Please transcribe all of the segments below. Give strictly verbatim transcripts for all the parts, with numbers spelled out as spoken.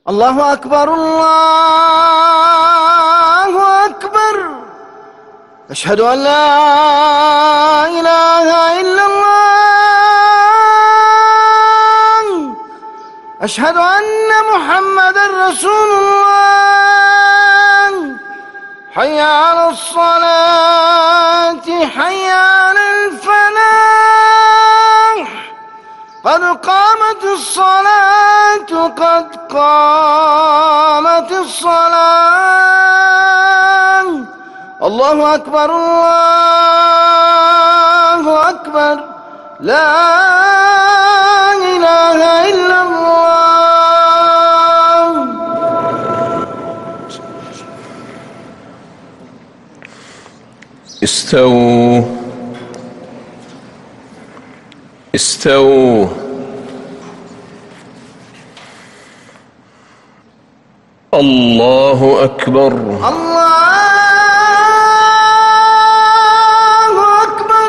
الله أكبر الله أكبر. أشهد أن لا إله إلا الله. أشهد أن محمدًا رسول الله. حي على الصلاة حي على الفلاح. قد قامت الصلاة قد قامت الصلاة. الله أكبر الله أكبر. لا إله إلا الله. استووا استووا. الله أكبر. الله أكبر.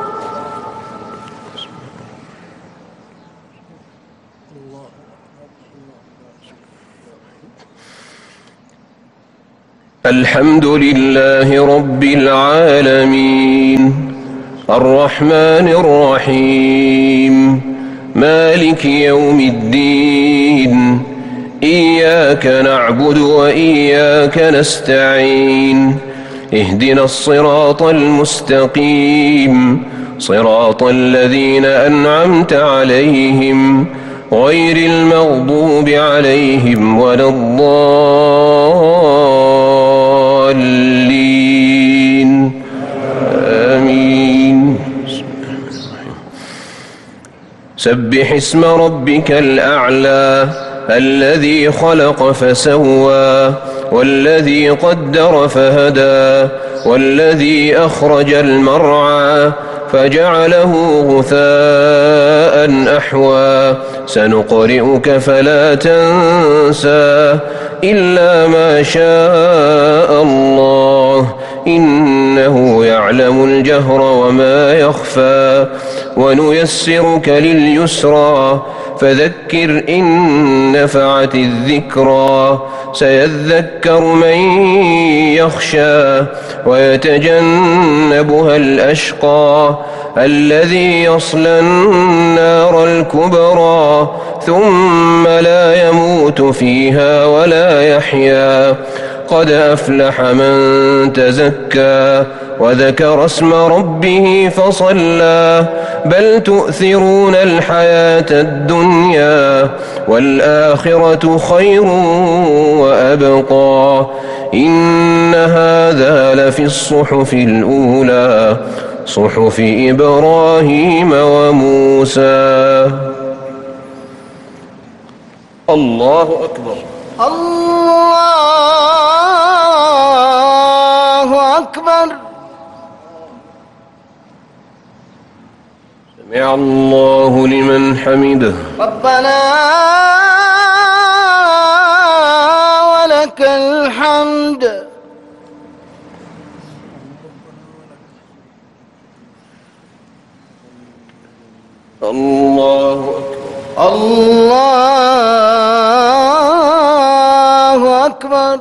الحمد لله رب العالمين الرحمن الرحيم مالك يوم الدين إياك نعبد وإياك نستعين اهدنا الصراط المستقيم صراط الذين أنعمت عليهم غير المغضوب عليهم ولا الضالين آمين. سبح اسم ربك الأعلى الذي خلق فسوى والذي قدر فهدى والذي أخرج المرعى فجعله غثاء أحوى. سنقرئك فلا تنسى إلا ما شاء الله إنه يعلم الجهر وما يخفى. ونيسرك لليسرى فذكر إن نفعت الذكرى. سيذكر من يخشى ويتجنبها الأشقى الذي يصلى النار الكبرى ثم لا يموت فيها ولا يحيا. قد أفلح من تزكى وذكر اسم ربه فصلى. بل تؤثرون الحياة الدنيا والآخرة خير وأبقى. إن هذا لفي الصحف الأولى صحف إبراهيم وموسى. الله أكبر. الله أكبر. سمع الله لمن حمده. ربنا ولك الحمد. الله أكبر. الله أكبر.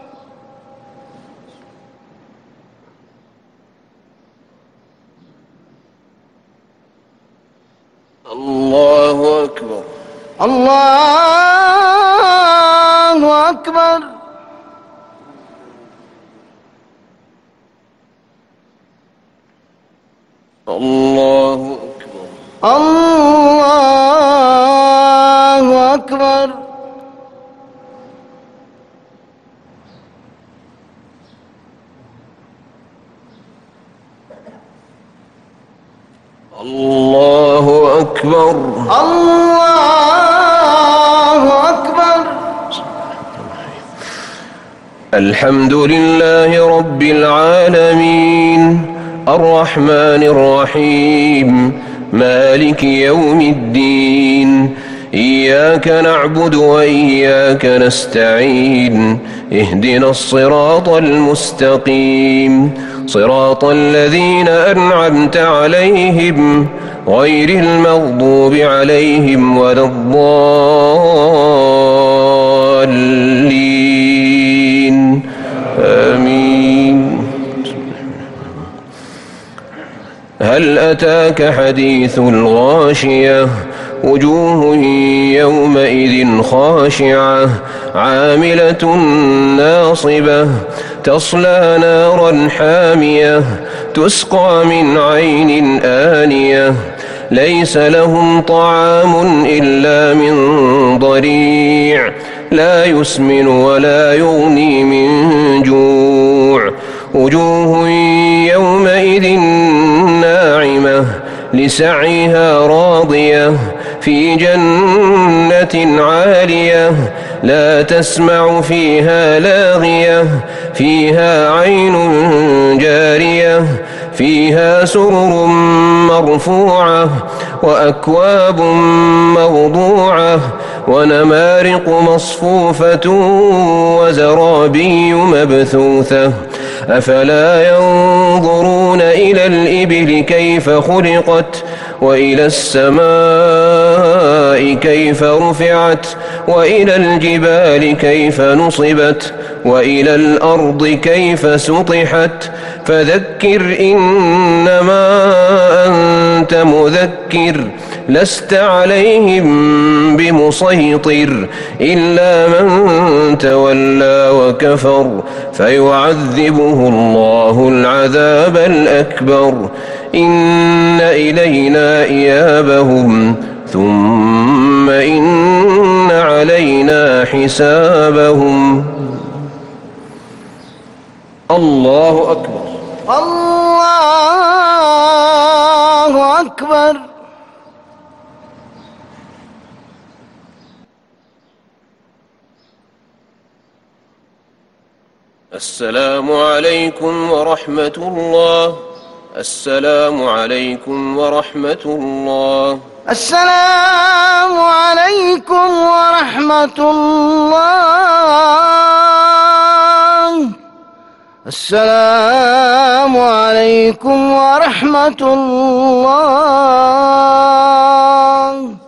الله أكبر. الله أكبر. الله أكبر. الله أكبر. الله أكبر. الله أكبر. الحمد لله رب العالمين الرحمن الرحيم مالك يوم الدين إياك نعبد وإياك نستعين اهدنا الصراط المستقيم صراط الذين أنعمت عليهم غير المغضوب عليهم ولا الضالين أتاك حديث الغاشية وجوه يومئذ خاشعة عاملة ناصبة تصلى نارا حامية تسقى من عين آنية ليس لهم طعام إلا من ضريع لا يسمن ولا يغني من جوع وجوه يومئذ ناعمة لسعيها راضية في جنة عالية لا تسمع فيها لاغية فيها عين جارية فيها سرر مرفوعة وأكواب موضوعة ونمارق مصفوفة وزرابي مبثوثة أفلا ينظرون إلى الإبل كيف خلقت وإلى السماء كيف رفعت وإلى الجبال كيف نصبت وإلى الأرض كيف سطحت فذكر إنما أنت مذكر لست عليهم بمسيطر إلا من تولى وكفر فيعذبه الله العذاب الأكبر إن إلينا إيابهم ثم إن علينا حسابهم. الله أكبر. الله أكبر. السلام عليكم ورحمة الله. السلام عليكم ورحمة الله. السلام عليكم ورحمة الله. السلام عليكم ورحمة الله.